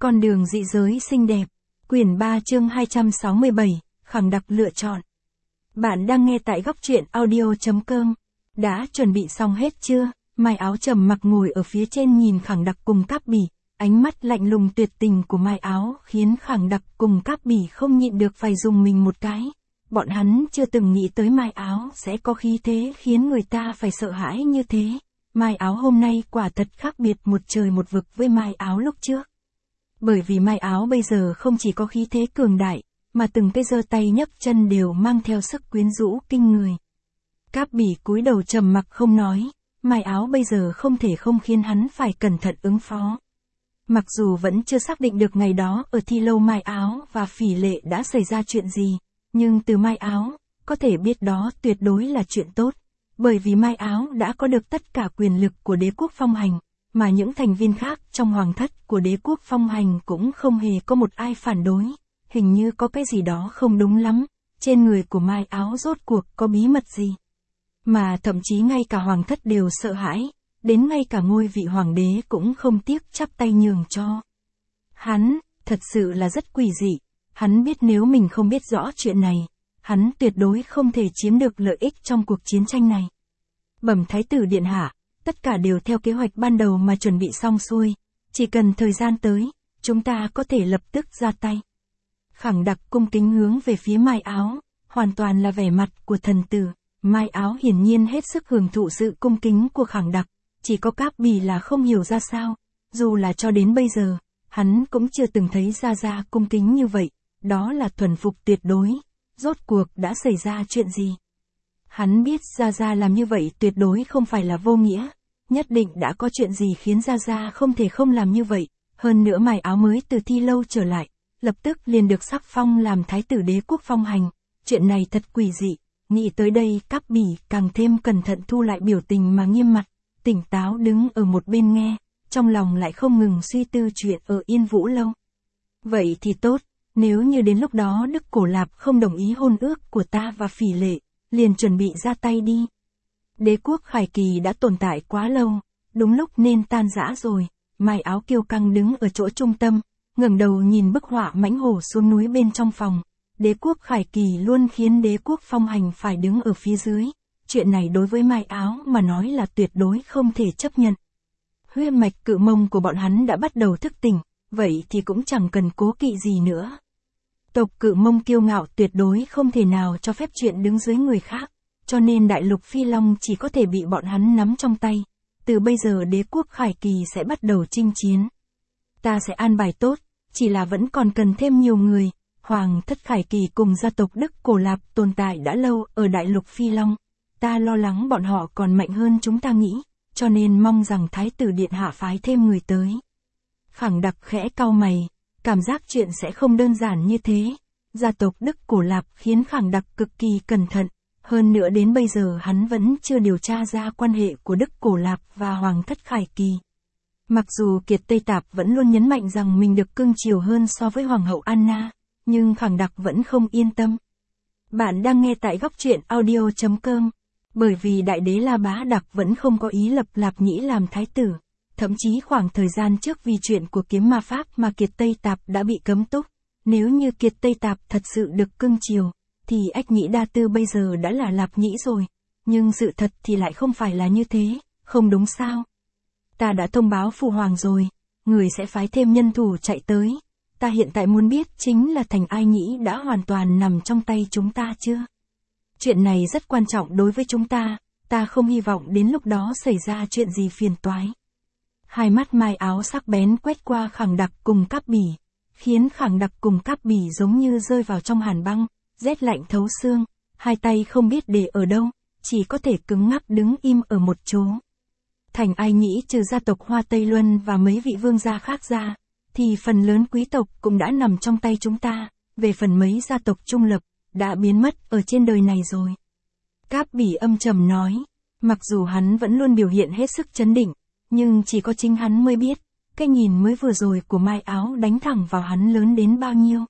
Con đường dị giới xinh đẹp. Quyển 3 chương 267, Khẳng Đặc lựa chọn. Bạn đang nghe tại góc truyện audio.com. Đã chuẩn bị xong hết chưa? Mai Áo trầm mặc ngồi ở phía trên nhìn Khẳng Đặc cùng Cáp Bỉ, ánh mắt lạnh lùng tuyệt tình của Mai Áo khiến Khẳng Đặc cùng Cáp Bỉ không nhịn được phải dùng mình một cái. Bọn hắn chưa từng nghĩ tới Mai Áo sẽ có khí thế khiến người ta phải sợ hãi như thế. Mai Áo hôm nay quả thật khác biệt một trời một vực với Mai Áo lúc trước. Bởi vì Mai Áo bây giờ không chỉ có khí thế cường đại, mà từng cái giơ tay nhấc chân đều mang theo sức quyến rũ kinh người. Cáp Bỉ cúi đầu trầm mặc không nói, Mai Áo bây giờ không thể không khiến hắn phải cẩn thận ứng phó. Mặc dù vẫn chưa xác định được ngày đó ở thi lâu Mai Áo và Phỉ Lệ đã xảy ra chuyện gì, nhưng từ Mai Áo, có thể biết đó tuyệt đối là chuyện tốt, bởi vì Mai Áo đã có được tất cả quyền lực của đế quốc Phong Hành, mà những thành viên khác trong hoàng thất của đế quốc Phong Hành cũng không hề có một ai phản đối. Hình như có cái gì đó không đúng lắm, trên người của Mai Áo rốt cuộc có bí mật gì. Mà thậm chí ngay cả hoàng thất đều sợ hãi, đến ngay cả ngôi vị hoàng đế cũng không tiếc chắp tay nhường cho. Hắn, thật sự là rất quỷ dị, hắn biết nếu mình không biết rõ chuyện này, hắn tuyệt đối không thể chiếm được lợi ích trong cuộc chiến tranh này. Bẩm Thái tử điện hạ, tất cả đều theo kế hoạch ban đầu mà chuẩn bị xong xuôi, chỉ cần thời gian tới, chúng ta có thể lập tức ra tay. Khẳng Đặc cung kính hướng về phía Mai Áo, hoàn toàn là vẻ mặt của thần tử. Mai Áo hiển nhiên hết sức hưởng thụ sự cung kính của Khẳng Đặc, chỉ có Cáp Bỉ là không hiểu ra sao, dù là cho đến bây giờ, hắn cũng chưa từng thấy Gia cung kính như vậy, đó là thuần phục tuyệt đối. Rốt cuộc đã xảy ra chuyện gì? Hắn biết Gia làm như vậy tuyệt đối không phải là vô nghĩa, nhất định đã có chuyện gì khiến Gia không thể không làm như vậy, hơn nữa Mai Áo mới từ thi lâu trở lại, lập tức liền được sắc phong làm thái tử đế quốc Phong Hành, chuyện này thật quỷ dị. Nghĩ tới đây Cáp Bỉ càng thêm cẩn thận thu lại biểu tình mà nghiêm mặt, tỉnh táo đứng ở một bên nghe, trong lòng lại không ngừng suy tư chuyện ở Yên Vũ Lâu. Vậy thì tốt, nếu như đến lúc đó Đức Cổ Lạp không đồng ý hôn ước của ta và Phỉ Lệ, liền chuẩn bị ra tay đi. Đế quốc Khải Kỳ đã tồn tại quá lâu, đúng lúc nên tan rã rồi. Mai Áo kiêu căng đứng ở chỗ trung tâm, ngẩng đầu nhìn bức họa mãnh hổ xuống núi bên trong phòng. Đế quốc Khải Kỳ luôn khiến đế quốc Phong Hành phải đứng ở phía dưới. Chuyện này đối với Mai Áo mà nói là tuyệt đối không thể chấp nhận. Huyết mạch Cự Mông của bọn hắn đã bắt đầu thức tỉnh, vậy thì cũng chẳng cần cố kỵ gì nữa. Tộc Cự Mông kiêu ngạo tuyệt đối không thể nào cho phép chuyện đứng dưới người khác, cho nên Đại Lục Phi Long chỉ có thể bị bọn hắn nắm trong tay. Từ bây giờ đế quốc Khải Kỳ sẽ bắt đầu chinh chiến. Ta sẽ an bài tốt, chỉ là vẫn còn cần thêm nhiều người. Hoàng thất Khải Kỳ cùng gia tộc Đức Cổ Lạp tồn tại đã lâu ở Đại Lục Phi Long. Ta lo lắng bọn họ còn mạnh hơn chúng ta nghĩ, cho nên mong rằng Thái tử điện hạ phái thêm người tới. Khẳng Đặc khẽ cau mày, cảm giác chuyện sẽ không đơn giản như thế. Gia tộc Đức Cổ Lạp khiến Khẳng Đặc cực kỳ cẩn thận, hơn nữa đến bây giờ hắn vẫn chưa điều tra ra quan hệ của Đức Cổ Lạp và Hoàng thất Khải Kỳ. Mặc dù Kiệt Tây Tạp vẫn luôn nhấn mạnh rằng mình được cưng chiều hơn so với Hoàng hậu Anna, nhưng Khẳng Đặc vẫn không yên tâm. Bạn đang nghe tại góc truyện audio.com. Bởi vì đại đế La Bá Đặc vẫn không có ý lập Lạp Nhĩ làm thái tử. Thậm chí khoảng thời gian trước vì chuyện của kiếm ma pháp mà Kiệt Tây Tạp đã bị cấm túc. Nếu như Kiệt Tây Tạp thật sự được cưng chiều, thì Ách Nhĩ Đa Tư bây giờ đã là Lạp Nhĩ rồi. Nhưng sự thật thì lại không phải là như thế, không đúng sao? Ta đã thông báo Phụ Hoàng rồi, người sẽ phái thêm nhân thủ chạy tới. Ta hiện tại muốn biết chính là thành Ai Nhĩ đã hoàn toàn nằm trong tay chúng ta chưa? Chuyện này rất quan trọng đối với chúng ta không hy vọng đến lúc đó xảy ra chuyện gì phiền toái. Hai mắt Mai Áo sắc bén quét qua Khẳng Đặc cùng Cáp Bỉ, khiến Khẳng Đặc cùng Cáp Bỉ giống như rơi vào trong hàn băng, rét lạnh thấu xương, hai tay không biết để ở đâu, chỉ có thể cứng ngắc đứng im ở một chỗ. Thành Ai Nhĩ trừ gia tộc Hoa Tây Luân và mấy vị vương gia khác ra, thì phần lớn quý tộc cũng đã nằm trong tay chúng ta, về phần mấy gia tộc trung lập, đã biến mất ở trên đời này rồi. Cáp Bỉ âm trầm nói, mặc dù hắn vẫn luôn biểu hiện hết sức trấn định, nhưng chỉ có chính hắn mới biết, cái nhìn mới vừa rồi của Mai Áo đánh thẳng vào hắn lớn đến bao nhiêu.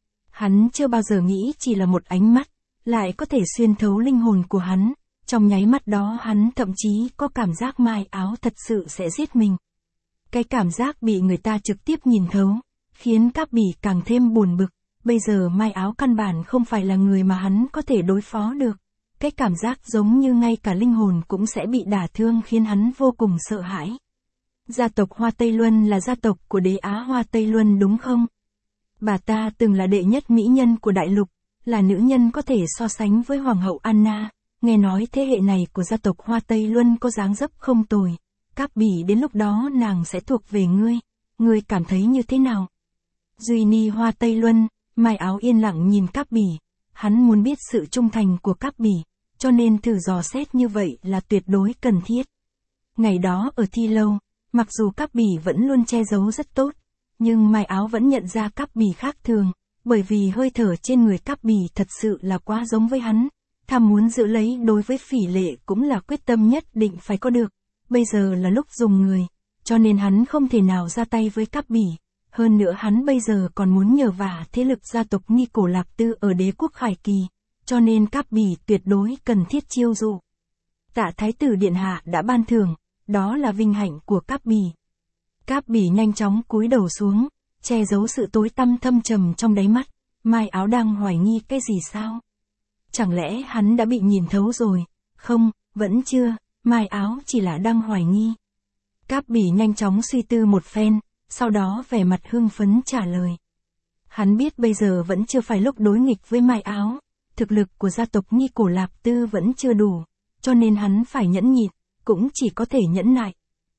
Hắn chưa bao giờ nghĩ chỉ là một ánh mắt, lại có thể xuyên thấu linh hồn của hắn, trong nháy mắt đó hắn thậm chí có cảm giác Mai Áo thật sự sẽ giết mình. Cái cảm giác bị người ta trực tiếp nhìn thấu, khiến Cáp Bỉ càng thêm buồn bực. Bây giờ Mai Áo căn bản không phải là người mà hắn có thể đối phó được. Cái cảm giác giống như ngay cả linh hồn cũng sẽ bị đả thương khiến hắn vô cùng sợ hãi. Gia tộc Hoa Tây Luân là gia tộc của đế Á Hoa Tây Luân đúng không? Bà ta từng là đệ nhất mỹ nhân của đại lục, là nữ nhân có thể so sánh với Hoàng hậu Anna. Nghe nói thế hệ này của gia tộc Hoa Tây Luân có dáng dấp không tồi. Cáp Bỉ đến lúc đó nàng sẽ thuộc về ngươi. Ngươi cảm thấy như thế nào? Duy Ni Hoa Tây Luân, Mai Áo yên lặng nhìn Cáp Bỉ. Hắn muốn biết sự trung thành của Cáp Bỉ, cho nên thử dò xét như vậy là tuyệt đối cần thiết. Ngày đó ở Thi Lâu, mặc dù Cáp Bỉ vẫn luôn che giấu rất tốt, nhưng Mai Áo vẫn nhận ra Cáp Bỉ khác thường, bởi vì hơi thở trên người Cáp Bỉ thật sự là quá giống với hắn. Tham muốn giữ lấy đối với Phỉ Lệ cũng là quyết tâm nhất định phải có được. Bây giờ là lúc dùng người, cho nên hắn không thể nào ra tay với Cáp Bỉ. Hơn nữa hắn bây giờ còn muốn nhờ vả thế lực gia tộc Nghi Cổ Lạp Tư ở đế quốc Khải Kỳ, cho nên Cáp Bỉ tuyệt đối cần thiết chiêu dụ. Tạ Thái tử Điện Hạ đã ban thưởng, đó là vinh hạnh của Cáp Bỉ. Cáp Bỉ nhanh chóng cúi đầu xuống, che giấu sự tối tăm thâm trầm trong đáy mắt. Mai Áo đang hoài nghi cái gì sao? Chẳng lẽ hắn đã bị nhìn thấu rồi? Không, vẫn chưa, Mai Áo chỉ là đang hoài nghi. Cáp Bỉ nhanh chóng suy tư một phen, sau đó vẻ mặt hưng phấn trả lời. Hắn biết bây giờ vẫn chưa phải lúc đối nghịch với Mai Áo, thực lực của gia tộc Nghi Cổ Lạp Tư vẫn chưa đủ, cho nên hắn phải nhẫn nhịn, cũng chỉ có thể nhẫn nại.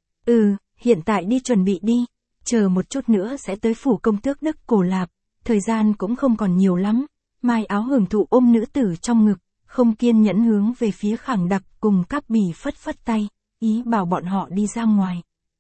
Hiện tại đi chuẩn bị đi, chờ một chút nữa sẽ tới phủ công tước Đức Cổ Lạp, thời gian cũng không còn nhiều lắm. Mai Áo hưởng thụ ôm nữ tử trong ngực, không kiên nhẫn hướng về phía Khẳng Đặc cùng Cáp Bỉ phất phất tay, ý bảo bọn họ đi ra ngoài.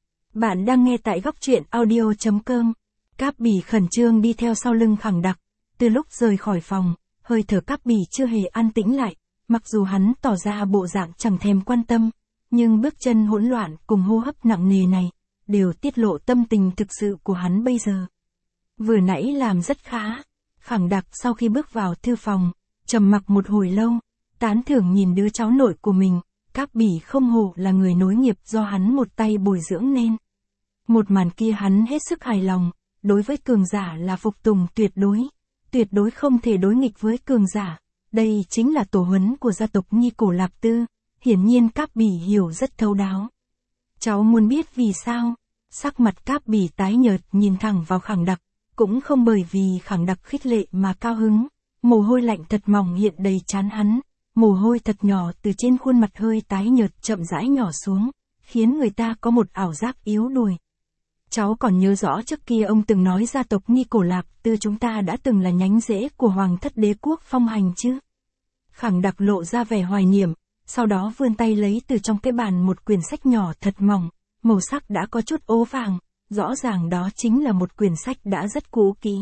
Bạn đang nghe tại góc truyện audio.com. Cáp Bỉ khẩn trương đi theo sau lưng Khẳng Đặc. Từ lúc rời khỏi phòng, hơi thở Cáp Bỉ chưa hề an tĩnh lại, mặc dù hắn tỏ ra bộ dạng chẳng thèm quan tâm, nhưng bước chân hỗn loạn cùng hô hấp nặng nề này, đều tiết lộ tâm tình thực sự của hắn bây giờ. Vừa nãy làm rất khá. Khẳng Đặc sau khi bước vào thư phòng, trầm mặc một hồi lâu, tán thưởng nhìn đứa cháu nội của mình. Cáp Bỉ không hổ là người nối nghiệp do hắn một tay bồi dưỡng nên. Một màn kia hắn hết sức hài lòng, đối với cường giả là phục tùng tuyệt đối không thể đối nghịch với cường giả. Đây chính là tổ huấn của gia tộc Nghi Cổ Lạp Tư, hiển nhiên Cáp Bỉ hiểu rất thấu đáo. Cháu muốn biết vì sao? Sắc mặt Cáp Bỉ tái nhợt nhìn thẳng vào Khẳng Đặc, cũng không bởi vì Khẳng Đặc khích lệ mà cao hứng, mồ hôi lạnh thật mỏng hiện đầy trán hắn, mồ hôi thật nhỏ từ trên khuôn mặt hơi tái nhợt chậm rãi nhỏ xuống, khiến người ta có một ảo giác yếu đuối. Cháu còn nhớ rõ trước kia ông từng nói gia tộc Nghi Cổ Lạp Tư chúng ta đã từng là nhánh rễ của Hoàng thất đế quốc Phong Hành chứ? Khẳng Đặc lộ ra vẻ hoài niệm, sau đó vươn tay lấy từ trong cái bàn một quyển sách nhỏ thật mỏng, màu sắc đã có chút ố vàng, rõ ràng đó chính là một quyển sách đã rất cũ kỹ.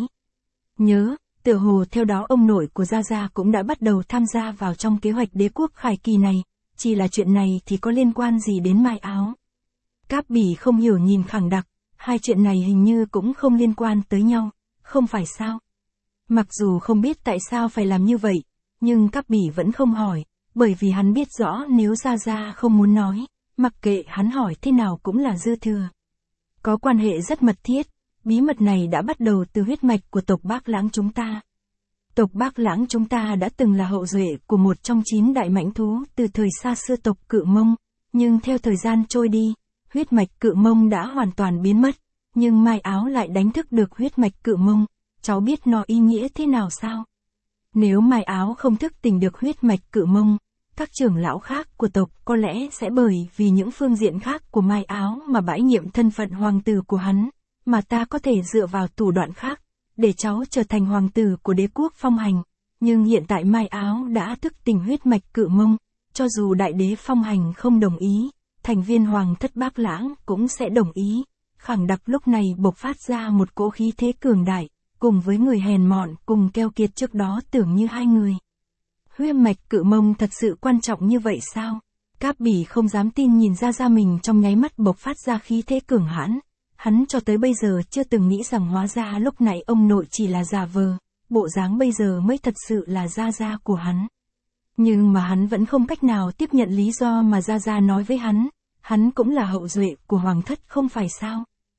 Nhớ, tựa hồ theo đó ông nội của Gia Gia cũng đã bắt đầu tham gia vào trong kế hoạch đế quốc Khải Kỳ này, chỉ là chuyện này thì có liên quan gì đến Mai Áo? Cáp Bỉ không hiểu nhìn Khẳng Đặc, hai chuyện này hình như cũng không liên quan tới nhau, không phải sao? Mặc dù không biết tại sao phải làm như vậy, nhưng Cáp Bỉ vẫn không hỏi, bởi vì hắn biết rõ nếu Gia Gia không muốn nói, mặc kệ hắn hỏi thế nào cũng là dư thừa. Có quan hệ rất mật thiết, bí mật này đã bắt đầu từ huyết mạch của tộc Bác Lãng chúng ta. Tộc Bác Lãng chúng ta đã từng là hậu duệ của một trong 9 đại mãnh thú từ thời xa xưa tộc Cự Mông, nhưng theo thời gian trôi đi, huyết mạch Cự Mông đã hoàn toàn biến mất, nhưng Mai Áo lại đánh thức được huyết mạch Cự Mông, cháu biết nó ý nghĩa thế nào sao? Nếu Mai Áo không thức tỉnh được huyết mạch Cự Mông, các trưởng lão khác của tộc có lẽ sẽ bởi vì những phương diện khác của Mai Áo mà bãi nhiệm thân phận hoàng tử của hắn, mà ta có thể dựa vào thủ đoạn khác, để cháu trở thành hoàng tử của đế quốc Phong Hành. Nhưng hiện tại Mai Áo đã thức tỉnh huyết mạch Cự Mông, cho dù đại đế Phong Hành không đồng ý, thành viên hoàng thất Bác Lãng cũng sẽ đồng ý. Khẳng Đặc lúc này bộc phát ra một cỗ khí thế cường đại, cùng với người hèn mọn cùng keo kiệt trước đó tưởng như hai người. Huyết mạch Cự Mông thật sự quan trọng như vậy sao? Cáp Bỉ không dám tin nhìn ra mình trong nháy mắt bộc phát ra khí thế cường hãn. Hắn cho tới bây giờ chưa từng nghĩ rằng hóa ra lúc nãy ông nội chỉ là giả vờ, bộ dáng bây giờ mới thật sự là Gia Gia của hắn. Nhưng mà hắn vẫn không cách nào tiếp nhận lý do mà Gia Gia nói với hắn cũng là hậu duệ của hoàng thất không phải sao?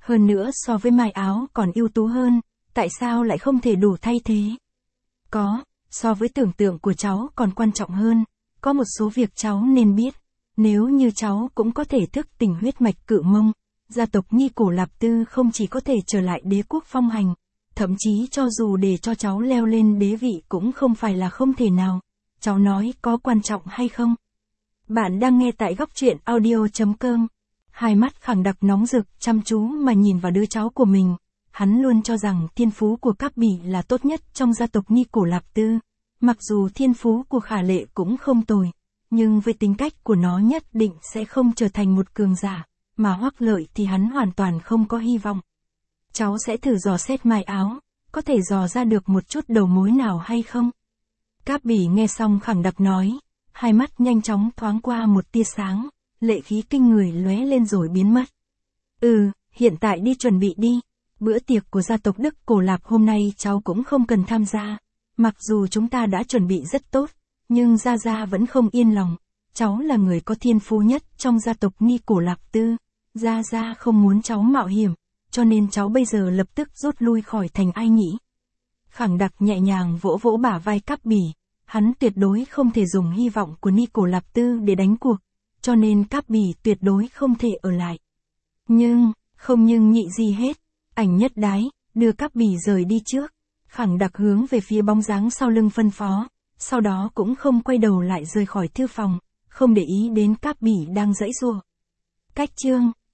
Hơn nữa so với mài áo còn ưu tú hơn, tại sao lại không thể đủ thay thế? Có, so với tưởng tượng của cháu còn quan trọng hơn, có một số việc cháu nên biết. Nếu như cháu cũng có thể thức tỉnh huyết mạch Cự Mông, gia tộc Nghi Cổ Lạp Tư không chỉ có thể trở lại đế quốc phong hành, thậm chí cho dù để cho cháu leo lên đế vị cũng không phải là không thể nào. Cháu nói có quan trọng hay không? Bạn đang nghe tại góc truyện audio.com. Hai mắt Khẳng Đặc nóng rực, chăm chú mà nhìn vào đứa cháu của mình. Hắn luôn cho rằng thiên phú của Cáp Bỉ là tốt nhất trong gia tộc Nghi Cổ Lạp Tư. Mặc dù thiên phú của Khả Lệ cũng không tồi, nhưng với tính cách của nó nhất định sẽ không trở thành một cường giả, mà Hoắc Lợi thì hắn hoàn toàn không có hy vọng. Cháu sẽ thử dò xét mài áo, có thể dò ra được một chút đầu mối nào hay không? Cáp Bỉ nghe xong Khẳng Đặc nói, hai mắt nhanh chóng thoáng qua một tia sáng, lệ khí kinh người lóe lên rồi biến mất. Hiện tại đi chuẩn bị đi. Bữa tiệc của gia tộc Đức Cổ Lạp hôm nay cháu cũng không cần tham gia. Mặc dù chúng ta đã chuẩn bị rất tốt, nhưng Gia Gia vẫn không yên lòng. Cháu là người có thiên phú nhất trong gia tộc Nghi Cổ Lạp Tư. Gia Gia không muốn cháu mạo hiểm, cho nên cháu bây giờ lập tức rút lui khỏi thành Ai Nhĩ. Khẳng Đặc nhẹ nhàng vỗ vỗ bả vai Cáp Bỉ. Hắn tuyệt đối không thể dùng hy vọng của Nghi Cổ Lạp Tư để đánh cuộc, cho nên Cáp Bỉ tuyệt đối không thể ở lại. Không nhưng nhị gì hết. Ảnh Nhất Đái, đưa Cáp Bỉ rời đi trước. Khẳng Đặc hướng về phía bóng dáng sau lưng phân phó, sau đó cũng không quay đầu lại rời khỏi thư phòng, không để ý đến Cáp Bỉ đang giãy giụa. Cách chương